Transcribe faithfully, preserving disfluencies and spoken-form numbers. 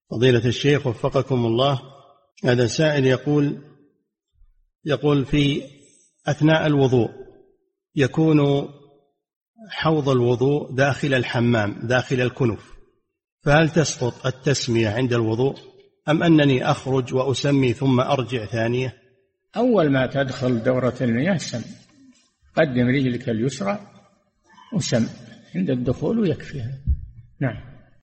فضيلة الشيخ وفقكم الله، هذا سائل يقول يقول في أثناء الوضوء يكون حوض الوضوء داخل الحمام داخل الكنف، فهل تسقط التسمية عند الوضوء أم أنني أخرج وأسمي ثم أرجع ثانية؟ أول ما تدخل دورة المياه سم، قدم رجلك اليسرى وسم عند الدخول ويكفيها. نعم.